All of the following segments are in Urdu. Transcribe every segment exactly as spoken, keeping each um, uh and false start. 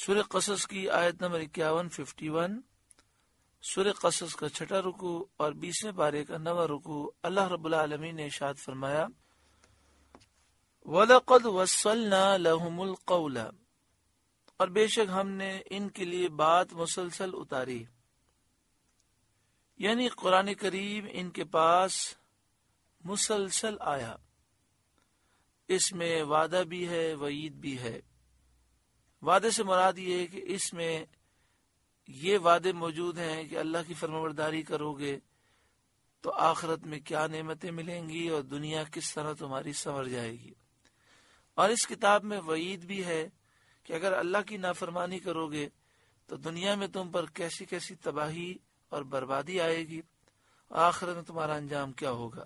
سورہ قصص کی آیت نمبر اکیاون ففٹی ون، سورہ قصص کا چھٹا رکو اور بیسویں پارے کا نواں رکو۔ اللہ رب العالمین نے ارشاد فرمایا وَلَقَدْ وَصَّلْنَا لَهُمُ الْقَوْلَ، اور بے شک ہم نے ان کے لیے بات مسلسل اتاری، یعنی قرآن کریم ان کے پاس مسلسل آیا، اس میں وعدہ بھی ہے وعید بھی ہے۔ وعدے سے مراد یہ ہے کہ اس میں یہ وعدے موجود ہیں کہ اللہ کی فرمانبرداری کرو گے تو آخرت میں کیا نعمتیں ملیں گی اور دنیا کس طرح تمہاری سنور جائے گی، اور اس کتاب میں وعید بھی ہے کہ اگر اللہ کی نافرمانی کرو گے تو دنیا میں تم پر کیسی کیسی تباہی اور بربادی آئے گی، اور آخرت میں تمہارا انجام کیا ہوگا۔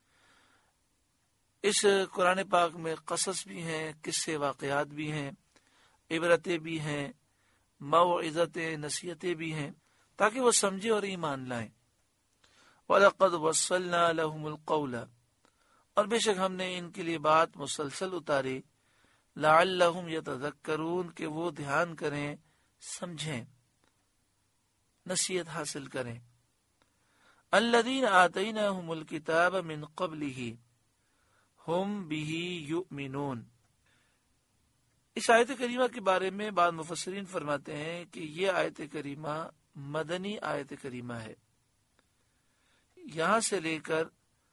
اس قرآن پاک میں قصص بھی ہیں، قصے واقعات بھی ہیں، عبرتیں بھی ہیں، موعظتیں نصیحتیں بھی ہیں، تاکہ وہ سمجھے اور ایمان لائیں۔ وَلَقَدْ وَصَّلْنَا لَهُمُ الْقَوْلَ، اور بے شک ہم نے ان کے لیے بات مسلسل اتاری، لَعَلَّهُمْ يَتَذَكَّرُونَ، کہ وہ دھیان کریں، سمجھیں، نصیحت حاصل کریں۔ الَّذِينَ آتَيْنَاهُمُ الْكِتَابَ مِنْ قَبْلِهِ هُمْ بِهِ يُؤْمِنُونَ۔ اس آیت کریمہ کے بارے میں بعض مفسرین فرماتے ہیں کہ یہ آیت کریمہ مدنی آیت کریمہ ہے۔ یہاں سے لے کر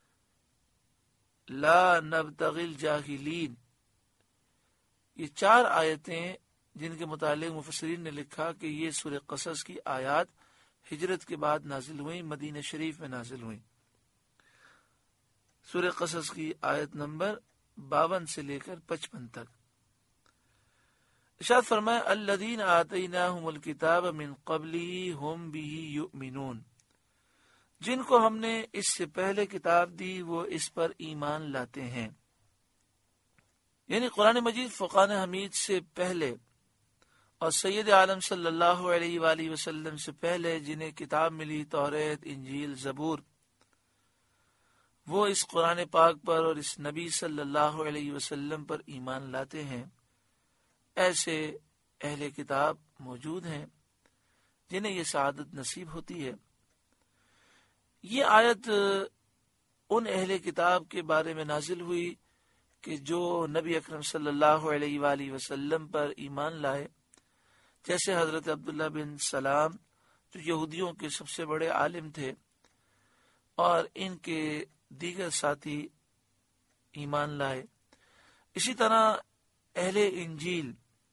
لا نبتغی الجاہلین، یہ چار آیتیں جن کے متعلق مفسرین نے لکھا کہ یہ سورہ قصص کی آیات ہجرت کے بعد نازل ہوئیں، مدینہ شریف میں نازل ہوئیں۔ سورہ قصص کی آیت نمبر باون سے لے کر پچپن تک ارشاد فرمایا الذین آتیناہم الکتاب من قبلہ ہم بہ یؤمنون، جن کو ہم نے اس سے پہلے کتاب دی وہ اس پر ایمان لاتے ہیں۔ یعنی قرآن مجید فرقان حمید سے پہلے اور سید عالم صلی اللہ علیہ وآلہ وسلم سے پہلے جنہیں کتاب ملی، توریت، انجیل، زبور، وہ اس قرآن پاک پر اور اس نبی صلی اللہ علیہ وسلم پر ایمان لاتے ہیں۔ ایسے اہل کتاب موجود ہیں جنہیں یہ سعادت نصیب ہوتی ہے۔ یہ آیت ان اہل کتاب کے بارے میں نازل ہوئی کہ جو نبی اکرم صلی اللہ علیہ وآلہ وسلم پر ایمان لائے، جیسے حضرت عبداللہ بن سلام جو یہودیوں کے سب سے بڑے عالم تھے، اور ان کے دیگر ساتھی ایمان لائے۔ اسی طرح اہل انجیل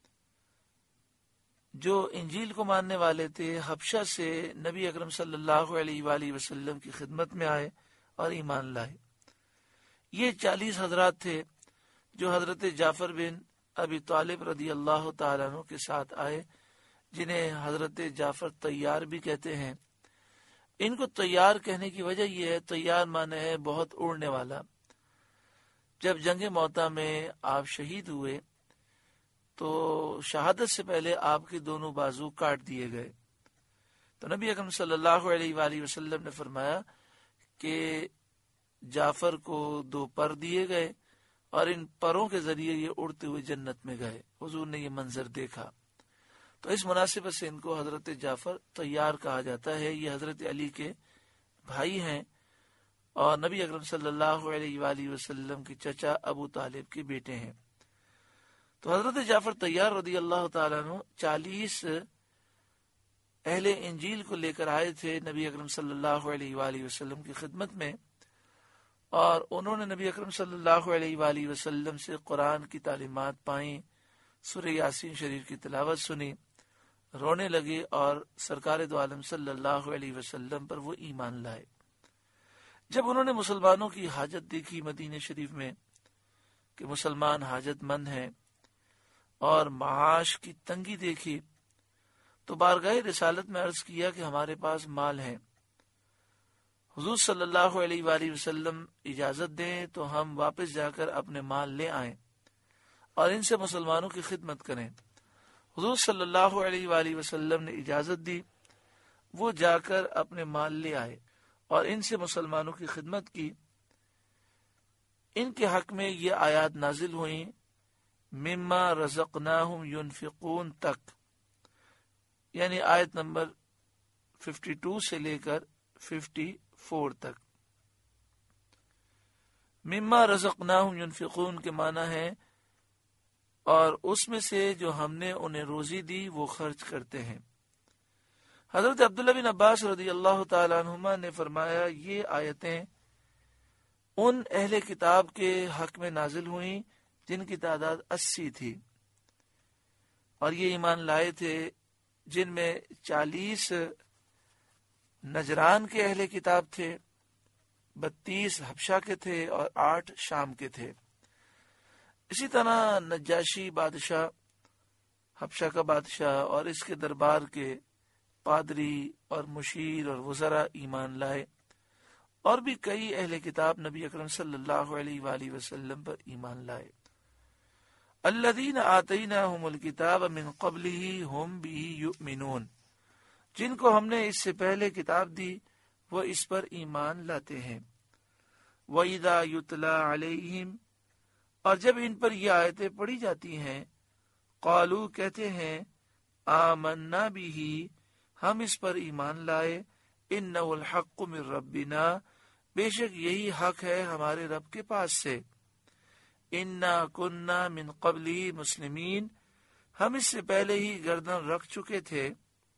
جو انجیل کو ماننے والے تھے، حبشہ سے نبی اکرم صلی اللہ علیہ وآلہ وسلم کی خدمت میں آئے اور ایمان لائے۔ یہ چالیس حضرات تھے جو حضرت جعفر بن ابی طالب رضی اللہ تعالیٰ عنہ کے ساتھ آئے، جنہیں حضرت جعفر طیار بھی کہتے ہیں۔ ان کو طیار کہنے کی وجہ یہ ہے، طیار معنی ہے بہت اڑنے والا۔ جب جنگ موطا میں آپ شہید ہوئے تو شہادت سے پہلے آپ کے دونوں بازو کاٹ دیے گئے، تو نبی اکرم صلی اللہ علیہ وآلہ وسلم نے فرمایا کہ جعفر کو دو پر دیے گئے اور ان پروں کے ذریعے یہ اڑتے ہوئے جنت میں گئے۔ حضور نے یہ منظر دیکھا، تو اس مناسبت سے ان کو حضرت جعفر طیار کہا جاتا ہے۔ یہ حضرت علی کے بھائی ہیں اور نبی اکرم صلی اللہ علیہ وآلہ وسلم کے چچا ابو طالب کے بیٹے ہیں۔ تو حضرت جعفر طیار رضی اللہ تعالیٰ عنہ چالیس اہل انجیل کو لے کر آئے تھے نبی اکرم صلی اللہ علیہ وآلہ وسلم کی خدمت میں، اور انہوں نے نبی اکرم صلی اللہ علیہ وآلہ وسلم سے قرآن کی تعلیمات پائیں، سورہ یاسین شریف کی تلاوت سنی، رونے لگے اور سرکار دو عالم صلی اللہ علیہ وسلم پر وہ ایمان لائے۔ جب انہوں نے مسلمانوں کی حاجت دیکھی مدینہ شریف میں کہ مسلمان حاجت مند ہیں اور معاش کی تنگی دیکھی، تو بارگاہ رسالت میں عرض کیا کہ ہمارے پاس مال ہے، حضور صلی اللہ علیہ وآلہ وسلم اجازت دیں تو ہم واپس جا کر اپنے مال لے آئیں اور ان سے مسلمانوں کی خدمت کریں۔ حضور صلی اللہ علیہ وآلہ وسلم نے اجازت دی، وہ جا کر اپنے مال لے آئے اور ان سے مسلمانوں کی خدمت کی۔ ان کے حق میں یہ آیات نازل ہوئیں مما رزقناہم ینفقون تک، یعنی آیت نمبر بائیس سے لے کر چون تک۔ مما رزقناہم ینفقون کے معنی ہے اور اس میں سے جو ہم نے انہیں روزی دی وہ خرچ کرتے ہیں۔ حضرت عبداللہ بن عباس رضی اللہ تعالی عنہما نے فرمایا یہ آیتیں ان اہل کتاب کے حق میں نازل ہوئیں جن کی تعداد اسی تھی، اور یہ ایمان لائے تھے جن میں چالیس نجران کے اہل کتاب تھے، بتیس حبشہ کے تھے اور آٹھ شام کے تھے۔ اسی طرح نجاشی بادشاہ، حبشہ کا بادشاہ اور اس کے دربار کے پادری اور مشیر اور وزراء ایمان لائے، اور بھی کئی اہل کتاب نبی اکرم صلی اللہ علیہ وآلہ وسلم پر ایمان لائے۔ الذین آتیناہم الکتاب من قبلہ ہم بہ یؤمنون، جن کو ہم نے اس سے پہلے کتاب دی وہ اس پر ایمان لاتے ہیں۔ وَإِذَا يُتْلَى عَلَيْهِمْ، اور جب ان پر یہ آیتیں پڑھی جاتی ہیں، قالوا کہتے ہیں، آمنا بہ، ہم اس پر ایمان لائے، انہ الحق من ربنا، بے شک یہی حق ہے ہمارے رب کے پاس سے، انا کننا من قبلہ مسلمین، ہم اس سے پہلے ہی گردن رکھ چکے تھے،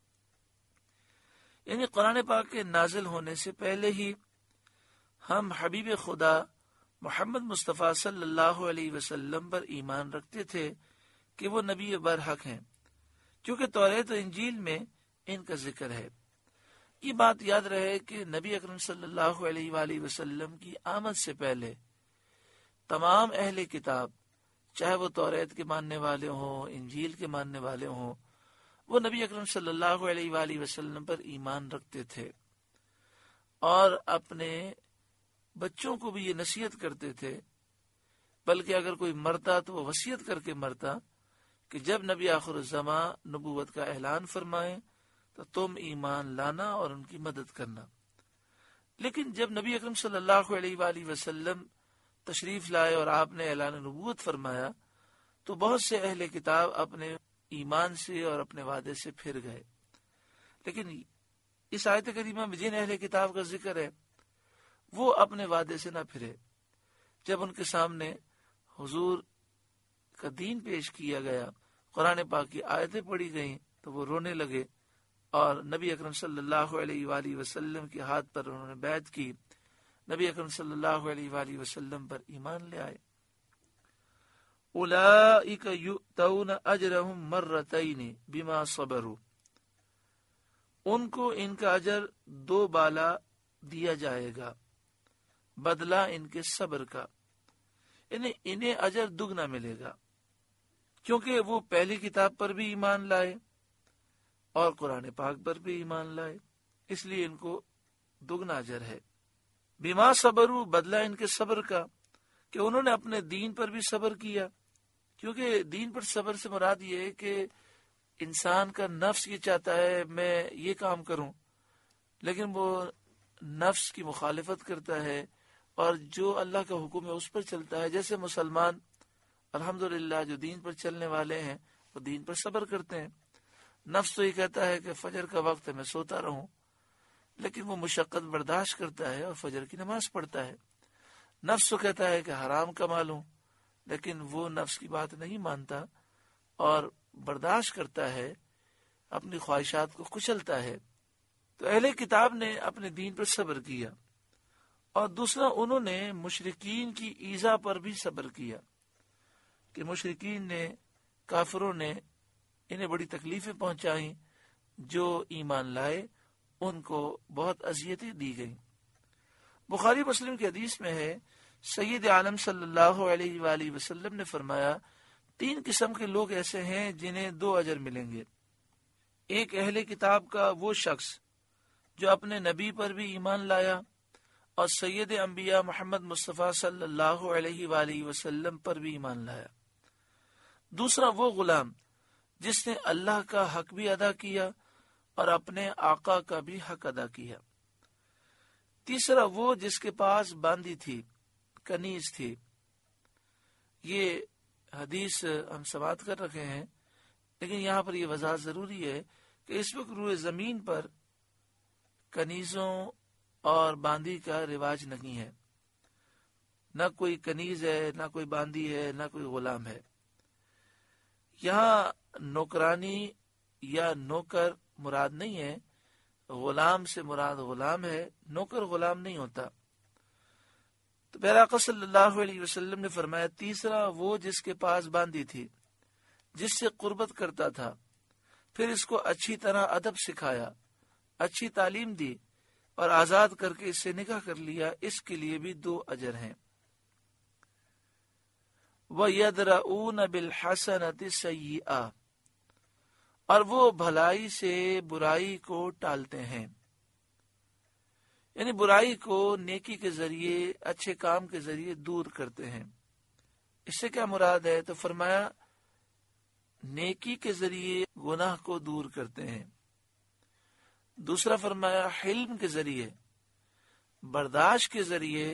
یعنی قرآن پاک کے نازل ہونے سے پہلے ہی ہم حبیب خدا محمد مصطفیٰ صلی اللہ علیہ وسلم پر ایمان رکھتے تھے کہ وہ نبی برحق ہیں، کیونکہ توریت و انجیل میں ان کا ذکر ہے۔ یہ بات یاد رہے کہ نبی اکرم صلی اللہ علیہ وآلہ وسلم کی آمد سے پہلے تمام اہل کتاب، چاہے وہ توریت کے ماننے والے ہوں، انجیل کے ماننے والے ہوں، وہ نبی اکرم صلی اللہ علیہ وآلہ وسلم پر ایمان رکھتے تھے، اور اپنے بچوں کو بھی یہ نصیحت کرتے تھے، بلکہ اگر کوئی مرتا تو وہ وصیت کر کے مرتا کہ جب نبی آخر الزماں نبوت کا اعلان فرمائیں تو تم ایمان لانا اور ان کی مدد کرنا۔ لیکن جب نبی اکرم صلی اللہ علیہ وآلہ وسلم تشریف لائے اور آپ نے اعلان نبوت فرمایا تو بہت سے اہل کتاب اپنے ایمان سے اور اپنے وعدے سے پھر گئے۔ لیکن اس آیت کریمہ میں جن اہل کتاب کا ذکر ہے وہ اپنے وعدے سے نہ پھرے۔ جب ان کے سامنے حضور کا دین پیش کیا گیا، قرآن پاک کی آیتیں پڑھی گئیں تو وہ رونے لگے، اور نبی اکرم صلی اللہ علیہ وآلہ وسلم کے ہاتھ پر انہوں نے بیعت کی، نبی اکرم صلی اللہ علیہ وآلہ وسلم پر ایمان لے آئے۔ اولئک یؤتون اجرہم مرتین بما صبروا، ان کو ان کا اجر دو بالا دیا جائے گا، بدلہ ان کے صبر کا، یعنی انہیں اجر دگنا ملے گا، کیونکہ وہ پہلی کتاب پر بھی ایمان لائے اور قرآن پاک پر بھی ایمان لائے، اس لیے ان کو دگنا اجر ہے۔ بما صبروا، بدلہ ان کے صبر کا، کہ انہوں نے اپنے دین پر بھی صبر کیا، کیونکہ دین پر صبر سے مراد یہ ہے کہ انسان کا نفس یہ چاہتا ہے میں یہ کام کروں، لیکن وہ نفس کی مخالفت کرتا ہے، اور جو اللہ کا حکم ہے اس پر چلتا ہے۔ جیسے مسلمان الحمدللہ جو دین پر چلنے والے ہیں وہ دین پر صبر کرتے ہیں۔ نفس تو یہ کہتا ہے کہ فجر کا وقت ہے میں سوتا رہوں، لیکن وہ مشقت برداشت کرتا ہے اور فجر کی نماز پڑھتا ہے۔ نفس تو کہتا ہے کہ حرام کما لوں، لیکن وہ نفس کی بات نہیں مانتا اور برداشت کرتا ہے، اپنی خواہشات کو کچلتا ہے۔ تو اہل کتاب نے اپنے دین پر صبر کیا، اور دوسرا انہوں نے مشرکین کی ایذا پر بھی صبر کیا، کہ مشرکین نے، کافروں نے انہیں بڑی تکلیفیں پہنچائیں، جو ایمان لائے ان کو بہت اذیتیں دی گئیں۔ بخاری مسلم کی حدیث میں ہے، سید عالم صلی اللہ علیہ وآلہ وسلم نے فرمایا، تین قسم کے لوگ ایسے ہیں جنہیں دو اجر ملیں گے۔ ایک اہل کتاب کا وہ شخص جو اپنے نبی پر بھی ایمان لایا اور سید انبیاء محمد مصطفیٰ صلی اللہ علیہ وآلہ وسلم پر بھی ایمان لایا۔ دوسرا وہ غلام جس نے اللہ کا حق بھی ادا کیا اور اپنے آقا کا بھی حق ادا کیا۔ تیسرا وہ جس کے پاس باندی تھی، کنیز تھی۔ یہ حدیث ہم سماعت کر رکھے ہیں، لیکن یہاں پر یہ وضاحت ضروری ہے کہ اس وقت روئے زمین پر کنیزوں اور باندی کا رواج نہیں ہے، نہ کوئی کنیز ہے، نہ کوئی باندی ہے، نہ کوئی غلام ہے۔ یہاں نوکرانی یا نوکر مراد نہیں ہے، غلام سے مراد غلام ہے، نوکر غلام نہیں ہوتا۔ تو پیارا آقا صلی اللہ علیہ وسلم نے فرمایا، تیسرا وہ جس کے پاس باندی تھی، جس سے قربت کرتا تھا، پھر اس کو اچھی طرح ادب سکھایا، اچھی تعلیم دی اور آزاد کر کے اس سے نکاح کر لیا، اس کے لیے بھی دو اجر ہیں۔ وَيَدْرَؤُونَ بِالْحَسَنَةِ السَّيِّئَةَ، اور وہ بھلائی سے برائی کو ٹالتے ہیں، یعنی برائی کو نیکی کے ذریعے، اچھے کام کے ذریعے دور کرتے ہیں۔ اس سے کیا مراد ہے؟ تو فرمایا نیکی کے ذریعے گناہ کو دور کرتے ہیں۔ دوسرا فرمایا حلم کے ذریعے، برداشت کے ذریعے،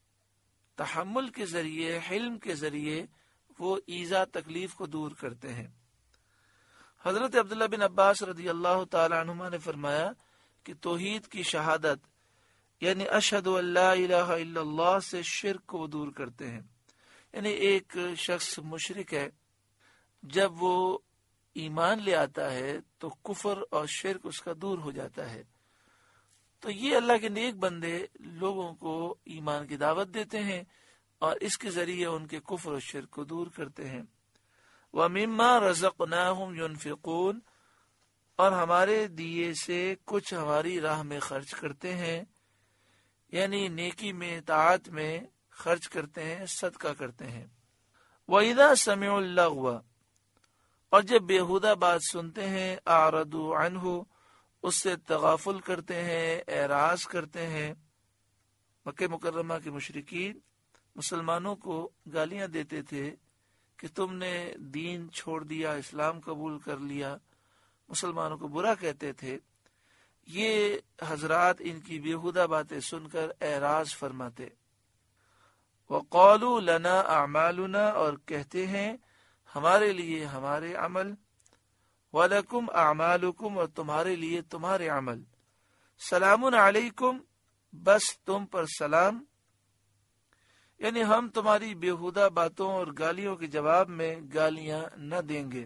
تحمل کے ذریعے، حلم کے ذریعے وہ ایذا تکلیف کو دور کرتے ہیں۔ حضرت عبداللہ بن عباس رضی اللہ تعالی عنہما نے فرمایا کہ توحید کی شہادت یعنی اشہد ان لا الہ الا اللہ سے شرک کو دور کرتے ہیں۔ یعنی ایک شخص مشرک ہے، جب وہ ایمان لے آتا ہے تو کفر اور شرک اس کا دور ہو جاتا ہے۔ تو یہ اللہ کے نیک بندے لوگوں کو ایمان کی دعوت دیتے ہیں اور اس کے ذریعے ان کے کفر اور شرک کو دور کرتے ہیں۔ وَمِمَّا رَزَقْنَاهُمْ يُنْفِقُونَ، اور ہمارے دیے سے کچھ ہماری راہ میں خرچ کرتے ہیں، یعنی نیکی میں، طاعت میں خرچ کرتے ہیں، صدقہ کرتے ہیں۔ وَإِذَا سَمِعُوا اللَّغْوَ، اور جب بیہودہ بات سنتے ہیں، أَعْرَضُوا عَنْهُ، اس سے تغافل کرتے ہیں، اعراض کرتے ہیں۔ مکہ مکرمہ کے مشرکین مسلمانوں کو گالیاں دیتے تھے کہ تم نے دین چھوڑ دیا، اسلام قبول کر لیا، مسلمانوں کو برا کہتے تھے۔ یہ حضرات ان کی بیہودہ باتیں سن کر اعراض فرماتے۔ وَقَالُوا لَنَا أَعْمَالُنَا، اور کہتے ہیں ہمارے لیے ہمارے عمل، وَلَكُمْ أَعْمَالُكُمْ، اور تمہارے لیے تمہارے عمل، سلام علیکم، بس تم پر سلام، یعنی ہم تمہاری بیہودہ باتوں اور گالیوں کے جواب میں گالیاں نہ دیں گے۔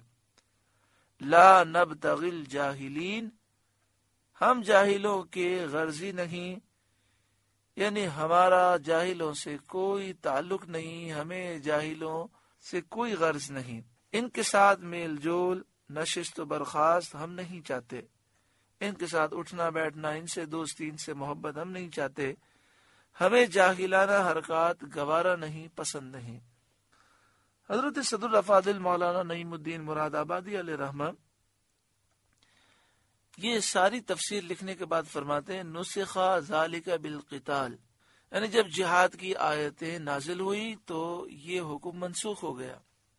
لا نبتغی الجاہلین، ہم جاہلوں کے غرضی نہیں، یعنی ہمارا جاہلوں سے کوئی تعلق نہیں، ہمیں جاہلوں سے کوئی غرض نہیں، ان کے ساتھ میل جول، نشست و برخاست ہم نہیں چاہتے، ان کے ساتھ اٹھنا بیٹھنا، ان سے دوستی، ان سے محبت ہم نہیں چاہتے، ہمیں جاہلانہ حرکات گوارا نہیں، پسند نہیں۔ حضرت صدر الافاضل مولانا نعیم الدین مراد آبادی علیہ رحمہ یہ ساری تفسیر لکھنے کے بعد فرماتے ہیں، نسخ ذالک بالقتال، یعنی جب جہاد کی آیتیں نازل ہوئی تو یہ حکم منسوخ ہو گیا۔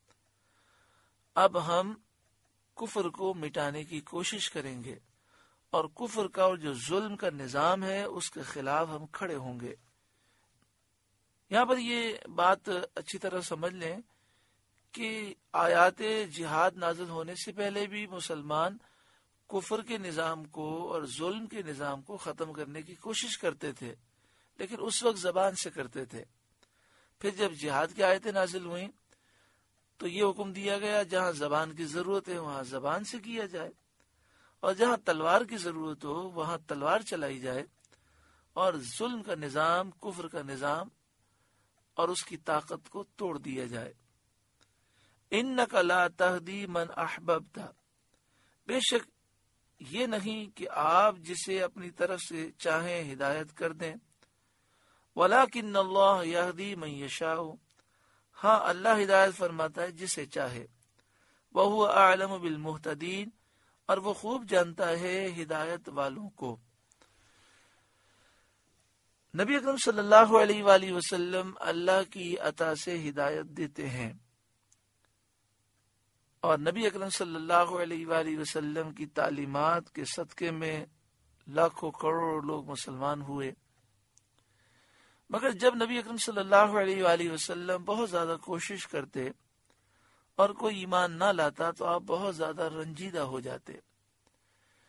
اب ہم کفر کو مٹانے کی کوشش کریں گے اور کفر کا اور جو ظلم کا نظام ہے اس کے خلاف ہم کھڑے ہوں گے۔ یہاں پر یہ بات اچھی طرح سمجھ لیں کہ آیات جہاد نازل ہونے سے پہلے بھی مسلمان کفر کے نظام کو اور ظلم کے نظام کو ختم کرنے کی کوشش کرتے تھے، لیکن اس وقت زبان سے کرتے تھے۔ پھر جب جہاد کی آیتیں نازل ہوئیں تو یہ حکم دیا گیا جہاں زبان کی ضرورت ہے وہاں زبان سے کیا جائے، اور جہاں تلوار کی ضرورت ہو وہاں تلوار چلائی جائے، اور ظلم کا نظام، کفر کا نظام اور اس کی طاقت کو توڑ دیا جائے۔ انک لا تہدی من احببت، بے شک یہ نہیں کہ آپ جسے اپنی طرف سے چاہیں ہدایت کر دیں، ولیکن اللہ یہدی من یشاء، ہاں اللہ ہدایت فرماتا ہے جسے چاہے، وہو اعلم بالمہتدین، اور وہ خوب جانتا ہے ہدایت والوں کو۔ نبی اکرم صلی اللہ علیہ وآلہ وسلم اللہ کی عطا سے ہدایت دیتے ہیں، اور نبی اکرم صلی اللہ علیہ وآلہ وسلم کی تعلیمات کے صدقے میں لاکھوں کروڑ لوگ مسلمان ہوئے۔ مگر جب نبی اکرم صلی اللہ علیہ وآلہ وسلم بہت زیادہ کوشش کرتے اور کوئی ایمان نہ لاتا تو آپ بہت زیادہ رنجیدہ ہو جاتے۔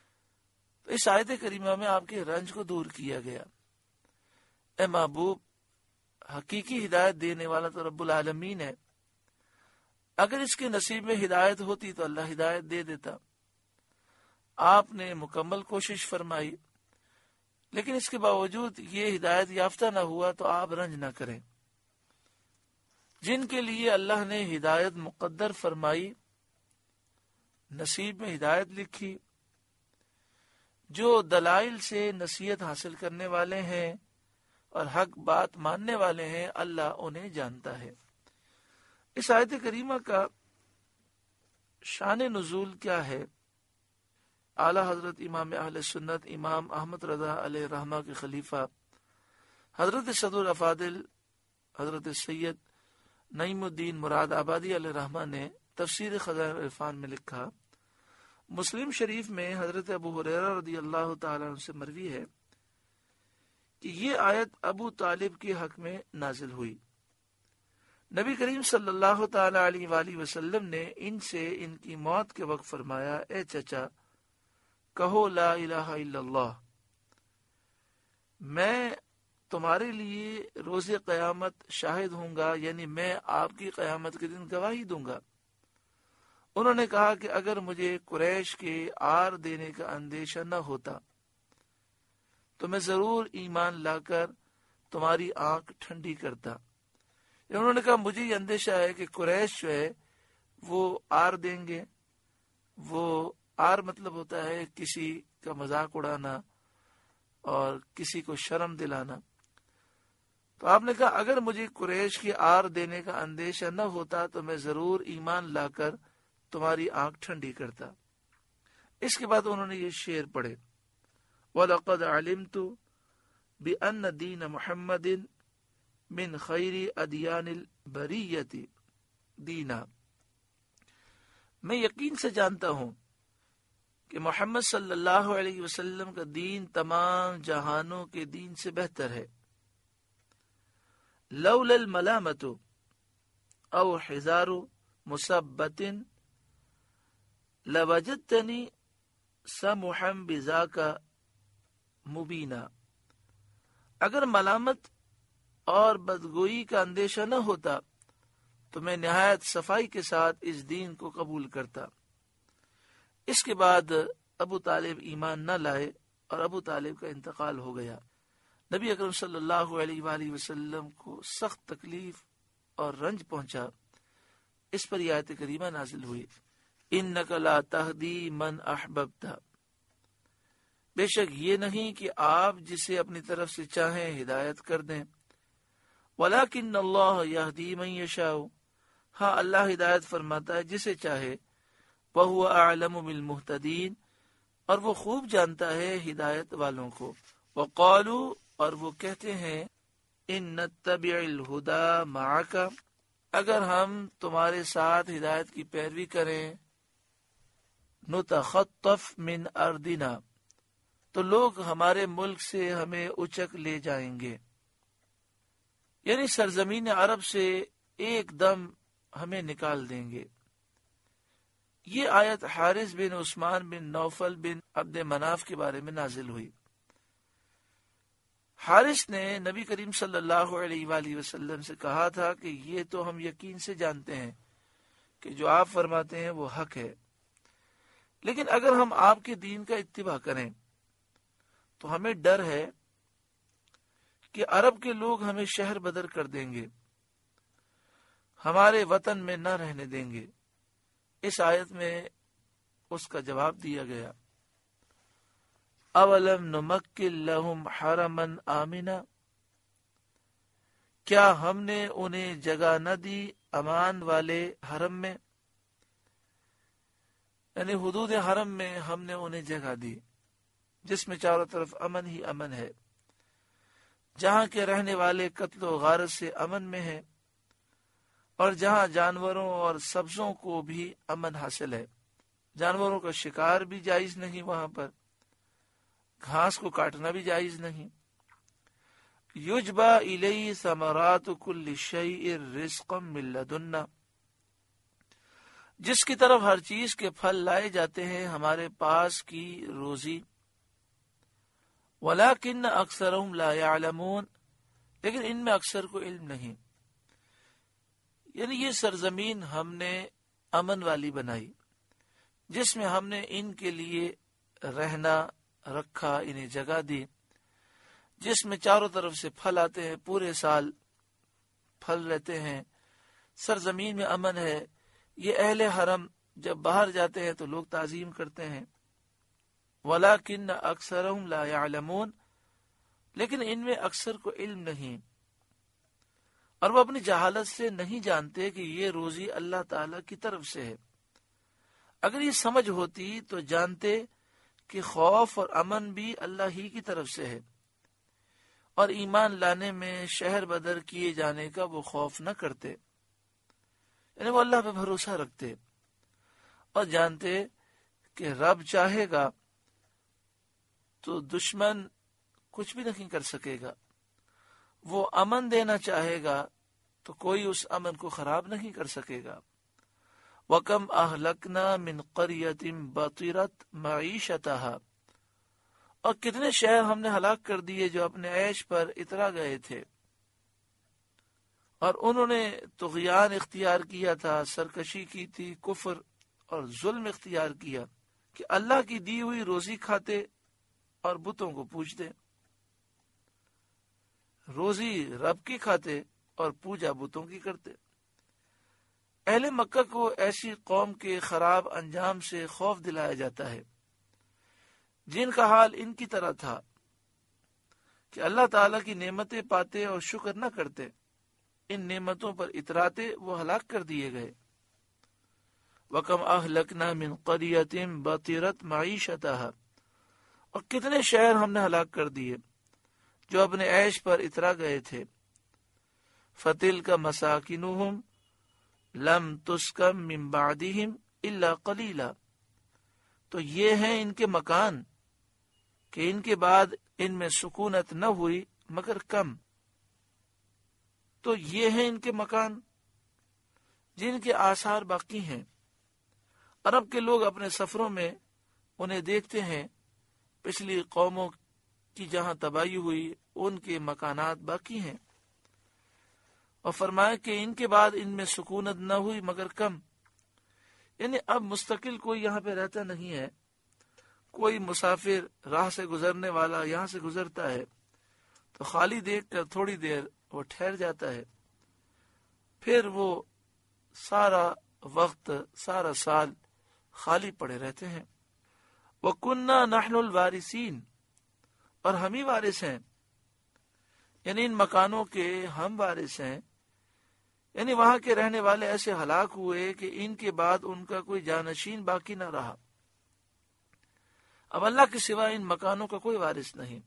تو اس آیت کریمہ میں آپ کے رنج کو دور کیا گیا۔ اے محبوب، حقیقی ہدایت دینے والا تو رب العالمین ہے، اگر اس کے نصیب میں ہدایت ہوتی تو اللہ ہدایت دے دیتا۔ آپ نے مکمل کوشش فرمائی، لیکن اس کے باوجود یہ ہدایت یافتہ نہ ہوا تو آپ رنج نہ کریں۔ جن کے لیے اللہ نے ہدایت مقدر فرمائی، نصیب میں ہدایت لکھی، جو دلائل سے نصیحت حاصل کرنے والے ہیں اور حق بات ماننے والے ہیں، اللہ انہیں جانتا ہے۔ اس آیت کریمہ کا شان نزول کیا ہے؟ اعلی حضرت امام اہل سنت امام احمد رضا علیہ رحمہ کے خلیفہ حضرت صدر افاضل حضرت سید نعیم الدین مراد آبادی علیہ رحمہ نے تفسیر خزائن عرفان میں لکھا، مسلم شریف میں حضرت ابو ہریرہ رضی اللہ تعالیٰ عنہ سے مروی ہے کہ یہ آیت ابو طالب کے حق میں نازل ہوئی۔ نبی کریم صلی اللہ تعالی علیہ وآلہ وسلم نے ان سے ان کی موت کے وقت فرمایا، اے چچا، کہو لا الہ الا اللہ، میں تمہارے لیے روز قیامت شاہد ہوں گا، یعنی میں آپ کی قیامت کے دن گواہی دوں گا۔ انہوں نے کہا کہ اگر مجھے قریش کے آر دینے کا اندیشہ نہ ہوتا تو میں ضرور ایمان لا کر تمہاری آنکھ ٹھنڈی کرتا۔ انہوں نے کہا مجھے یہ اندیشہ ہے کہ قریش جو ہے وہ آر دیں گے۔ وہ آر مطلب ہوتا ہے کسی کا مذاق اڑانا اور کسی کو شرم دلانا۔ تو آپ نے کہا اگر مجھے قریش کی آر دینے کا اندیشہ نہ ہوتا تو میں ضرور ایمان لا کر تمہاری آنکھ ٹھنڈی کرتا۔ اس کے بعد انہوں نے یہ شعر پڑھے، وَلَقَدْ عَلِمْتُ بِأَنَّ دِينَ مُحَمَّدٍ مِنْ خَيْرِ أَدْيَانِ الْبَرِيَّةِ دِينًا، میں یقین سے جانتا ہوں کہ محمد صلی اللہ علیہ وسلم کا دین تمام جہانوں کے دین سے بہتر ہے۔ لولا الملامت او حذار مثبت لوجدتنی سمحا بذاک مبینا، اگر ملامت اور بدگوئی کا اندیشہ نہ ہوتا تو میں نہایت صفائی کے ساتھ اس دین کو قبول کرتا۔ اس کے بعد ابو طالب ایمان نہ لائے اور ابو طالب کا انتقال ہو گیا۔ نبی اکرم صلی اللہ علیہ وآلہ وسلم کو سخت تکلیف اور رنج پہنچا۔ اس پر یہ آیت کریمہ نازل ہوئی، انک لا تہدی من احببت، بے شک یہ نہیں کہ آپ جسے اپنی طرف سے چاہیں ہدایت کر دیں، ولکن اللہ یہدی من یشاء، ہاں اللہ ہدایت فرماتا ہے جسے چاہے، وہو اعلم بالمہتدین، اور وہ خوب جانتا ہے ہدایت والوں کو۔ وقالوا، اور وہ کہتے ہیں، ان نتبع الہدی معک، اگر ہم تمہارے ساتھ ہدایت کی پیروی کریں، نتخطف من ارضنا، تو لوگ ہمارے ملک سے ہمیں اچک لے جائیں گے، یعنی سرزمین عرب سے ایک دم ہمیں نکال دیں گے۔ یہ آیت حارث بن عثمان بن نوفل بن عبد مناف کے بارے میں نازل ہوئی۔ حارث نے نبی کریم صلی اللہ علیہ وآلہ وسلم سے کہا تھا کہ یہ تو ہم یقین سے جانتے ہیں کہ جو آپ فرماتے ہیں وہ حق ہے، لیکن اگر ہم آپ کے دین کا اتباع کریں تو ہمیں ڈر ہے کہ عرب کے لوگ ہمیں شہر بدر کر دیں گے، ہمارے وطن میں نہ رہنے دیں گے۔ اس آیت میں اس کا جواب دیا گیا، اولم نمکن لہم حرما آمنا، کیا ہم نے انہیں جگہ نہ دی امان والے حرم میں، یعنی حدود حرم میں ہم نے انہیں جگہ دی جس میں چاروں طرف امن ہی امن ہے، جہاں کے رہنے والے قتل و غارت سے امن میں ہیں، اور جہاں جانوروں اور سبزوں کو بھی امن حاصل ہے، جانوروں کا شکار بھی جائز نہیں، وہاں پر گھاس کو کاٹنا بھی جائز نہیں۔ یجبا الیہ ثمرات کل شیء رزقا من لدنا، جس کی طرف ہر چیز کے پھل لائے جاتے ہیں ہمارے پاس کی روزی، وَلَكِنَّ أَكْثَرَهُمْ لَا يَعْلَمُونَ، لیکن ان میں اکثر کو علم نہیں۔ یعنی یہ سرزمین ہم نے امن والی بنائی، جس میں ہم نے ان کے لیے رہنا رکھا، انہیں جگہ دی، جس میں چاروں طرف سے پھل آتے ہیں، پورے سال پھل رہتے ہیں، سرزمین میں امن ہے۔ یہ اہل حرم جب باہر جاتے ہیں تو لوگ تعظیم کرتے ہیں۔ وَلَكِنَّ أَكْثَرَهُمْ لَا يَعْلَمُونَ، لیکن ان میں اکثر کو علم نہیں، اور وہ اپنی جہالت سے نہیں جانتے کہ یہ روزی اللہ تعالی کی طرف سے ہے۔ اگر یہ سمجھ ہوتی تو جانتے کہ خوف اور امن بھی اللہ ہی کی طرف سے ہے، اور ایمان لانے میں شہر بدر کیے جانے کا وہ خوف نہ کرتے، یعنی وہ اللہ پہ بھروسہ رکھتے اور جانتے کہ رب چاہے گا تو دشمن کچھ بھی نہیں کر سکے گا، وہ امن دینا چاہے گا تو کوئی اس امن کو خراب نہیں کر سکے گا۔ وَكَمْ أَهْلَكْنَا مِنْ قَرْيَةٍ بَطِرَتْ مَعِيشَتَهَا، اور کتنے شہر ہم نے ہلاک کر دیے جو اپنے عیش پر اترا گئے تھے، اور انہوں نے طغیان اختیار کیا تھا، سرکشی کی تھی، کفر اور ظلم اختیار کیا کہ اللہ کی دی ہوئی روزی کھاتے اور بتوں کو پوجتے، روزی رب کی کھاتے اور پوجا بتوں کی کرتے۔ اہل مکہ کو ایسی قوم کے خراب انجام سے خوف دلایا جاتا ہے جن کا حال ان کی طرح تھا کہ اللہ تعالیٰ کی نعمتیں پاتے اور شکر نہ کرتے، ان نعمتوں پر اتراتے وہ ہلاک کر دیے گئے۔ وَكَمْ أَهْلَكْنَا مِنْ قَرْيَةٍ بَطِرَتْ مَعِيشَتَهَا، اور کتنے شہر ہم نے ہلاک کر دیے جو اپنے عیش پر اترا گئے تھے۔ فَتِلْكَ مَسَاكِنُهُمْ لَمْ تُسْكَنْ مِنْ بَعْدِهِمْ إِلَّا قَلِيلًا، تو یہ ہیں ان کے مکان کہ ان کے بعد ان میں سکونت نہ ہوئی مگر کم۔ تو یہ ہیں ان کے مکان جن کے آثار باقی ہیں۔ عرب کے لوگ اپنے سفروں میں انہیں دیکھتے ہیں، پچھلی قوموں کی جہاں تباہی ہوئی ان کے مکانات باقی ہیں، اور فرمایا کہ ان کے بعد ان میں سکونت نہ ہوئی مگر کم، یعنی اب مستقل کوئی یہاں پہ رہتا نہیں ہے۔ کوئی مسافر راہ سے گزرنے والا یہاں سے گزرتا ہے تو خالی دیکھ کر تھوڑی دیر وہ ٹھہر جاتا ہے، پھر وہ سارا وقت سارا سال خالی پڑے رہتے ہیں۔ وَكُنَّا نَحْنُ الْوَارِثِينَ، اور ہم ہی وارث ہیں، یعنی ان مکانوں کے ہم وارث ہیں، یعنی وہاں کے رہنے والے ایسے ہلاک ہوئے کہ ان کے بعد ان کا کوئی جانشین باقی نہ رہا۔ اب اللہ کے سوا ان مکانوں کا کوئی وارث نہیں۔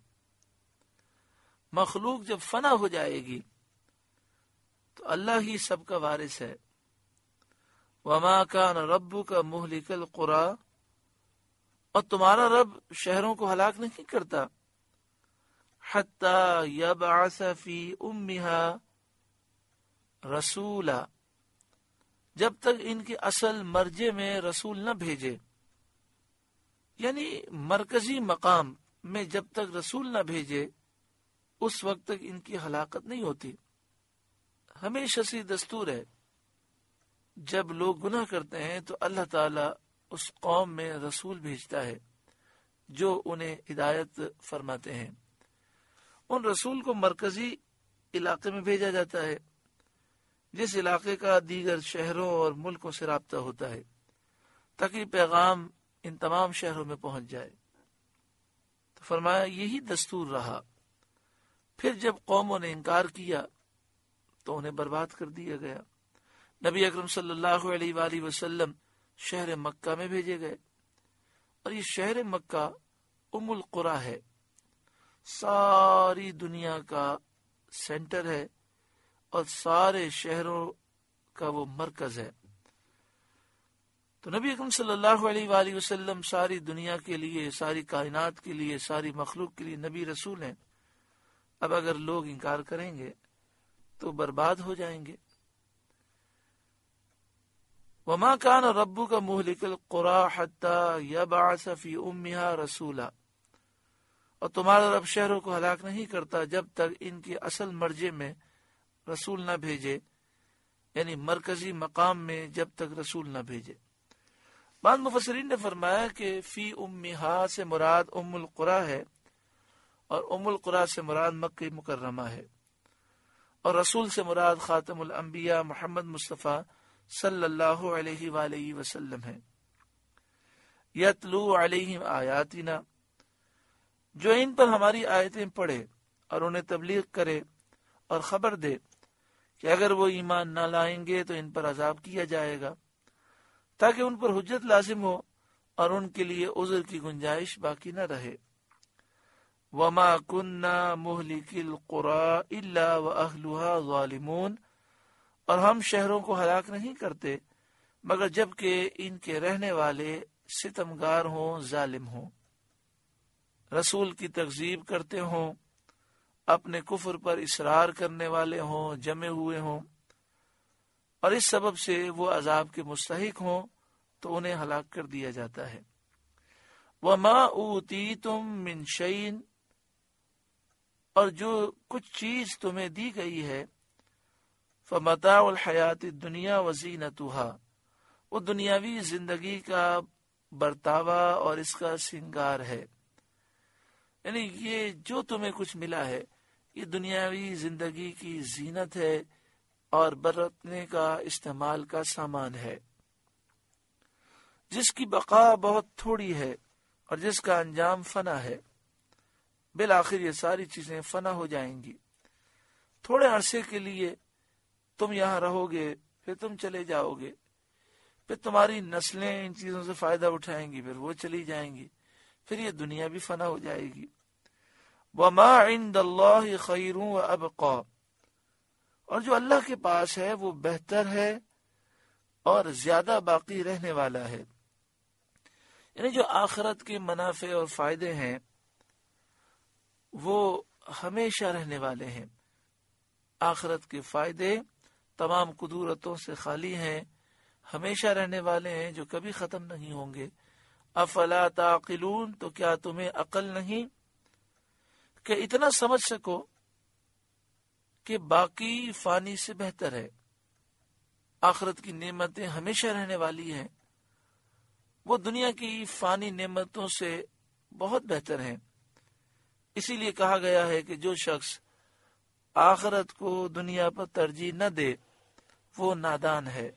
مخلوق جب فنا ہو جائے گی تو اللہ ہی سب کا وارث ہے۔ وَمَا كَانَ رَبُّكَ مُهْلِكَ الْقُرَىٰ، اور تمہارا رب شہروں کو ہلاک نہیں کرتا، حَتَّى يَبْعَثَ فِي أُمِّهَا رَسُولًا، جب تک ان کے اصل مرجع میں رسول نہ بھیجے، یعنی مرکزی مقام میں جب تک رسول نہ بھیجے اس وقت تک ان کی ہلاکت نہیں ہوتی۔ ہمیشہ سے دستور ہے، جب لوگ گناہ کرتے ہیں تو اللہ تعالیٰ اس قوم میں رسول بھیجتا ہے جو انہیں ہدایت فرماتے ہیں۔ ان رسول کو مرکزی علاقے میں بھیجا جاتا ہے جس علاقے کا دیگر شہروں اور ملکوں سے رابطہ ہوتا ہے، تاکہ پیغام ان تمام شہروں میں پہنچ جائے۔ تو فرمایا یہی دستور رہا۔ پھر جب قوموں نے انکار کیا تو انہیں برباد کر دیا گیا۔ نبی اکرم صلی اللہ علیہ وآلہ وسلم شہر مکہ میں بھیجے گئے، اور یہ شہر مکہ ام القریٰ ہے، ساری دنیا کا سینٹر ہے اور سارے شہروں کا وہ مرکز ہے۔ تو نبی اکرم صلی اللہ علیہ وآلہ وسلم ساری دنیا کے لیے، ساری کائنات کے لیے، ساری مخلوق کے لیے نبی رسول ہیں۔ اب اگر لوگ انکار کریں گے تو برباد ہو جائیں گے۔ وَمَا كَانَ رَبُّكَ مُهْلِكَ الْقُرَىٰ حَتَّى يَبْعَثَ فِي أُمِّهَا رَسُولًا، اور تمہارا رب شہروں کو ہلاک نہیں کرتا جب تک ان کے اصل مرجع میں رسول نہ بھیجے، یعنی مرکزی مقام میں جب تک رسول نہ بھیجے۔ بعض مفسرین نے فرمایا کہ فی امہا سے مراد ام القریٰ ہے، اور ام القریٰ سے مراد مکہ مکرمہ ہے، اور رسول سے مراد خاتم الانبیاء محمد مصطفیٰ صلی اللہ علیہ وآلہ وسلم ہے۔ یتلو علیہم آیاتنا، جو ان پر ہماری آیتیں پڑھے اور انہیں تبلیغ کرے اور خبر دے کہ اگر وہ ایمان نہ لائیں گے تو ان پر عذاب کیا جائے گا، تاکہ ان پر حجت لازم ہو اور ان کے لیے عذر کی گنجائش باقی نہ رہے۔ وَمَا كُنَّا مُهْلِكِ الْقُرَىٰ إِلَّا وَأَهْلُهَا ظَالِمُونَ، اور ہم شہروں کو ہلاک نہیں کرتے مگر جب کہ ان کے رہنے والے ستمگار ہوں، ظالم ہوں، رسول کی تکذیب کرتے ہوں، اپنے کفر پر اصرار کرنے والے ہوں، جمے ہوئے ہوں، اور اس سبب سے وہ عذاب کے مستحق ہوں تو انہیں ہلاک کر دیا جاتا ہے۔ وَمَا أُوتِيتُم مِّن شَيْءٍ، اور جو کچھ چیز تمہیں دی گئی ہے، فَمَتَاعُ الْحَيَاةِ الدُّنْيَا وَزِينَتُهَا، وہ دنیاوی زندگی کا برتاوا اور اس کا سنگار ہے، یعنی یہ جو تمہیں کچھ ملا ہے یہ دنیاوی زندگی کی زینت ہے اور برتنے کا استعمال کا سامان ہے، جس کی بقا بہت تھوڑی ہے اور جس کا انجام فنا ہے۔ بالآخر یہ ساری چیزیں فنا ہو جائیں گی، تھوڑے عرصے کے لیے تم یہاں رہو گے، پھر تم چلے جاؤ گے، پھر تمہاری نسلیں ان چیزوں سے فائدہ اٹھائیں گی، پھر وہ چلی جائیں گی، پھر یہ دنیا بھی فنا ہو جائے گی۔ وَمَا عِندَ اللَّهِ خَيْرٌ وَأَبْقَىٰ، اور جو اللہ کے پاس ہے وہ بہتر ہے اور زیادہ باقی رہنے والا ہے، یعنی جو آخرت کے منافع اور فائدے ہیں وہ ہمیشہ رہنے والے ہیں۔ آخرت کے فائدے تمام قدورتوں سے خالی ہیں، ہمیشہ رہنے والے ہیں، جو کبھی ختم نہیں ہوں گے۔ افلا تعقلون، تو کیا تمہیں عقل نہیں کہ اتنا سمجھ سکو کہ باقی فانی سے بہتر ہے، آخرت کی نعمتیں ہمیشہ رہنے والی ہیں، وہ دنیا کی فانی نعمتوں سے بہت بہتر ہیں۔ اسی لیے کہا گیا ہے کہ جو شخص آخرت کو دنیا پر ترجیح نہ دے وہ نادان ہے۔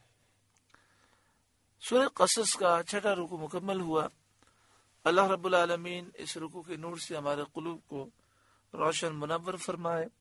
سورہ قصص کا چھٹا رکوع مکمل ہوا۔ اللہ رب العالمین اس رکوع کے نور سے ہمارے قلوب کو روشن منور فرمائے۔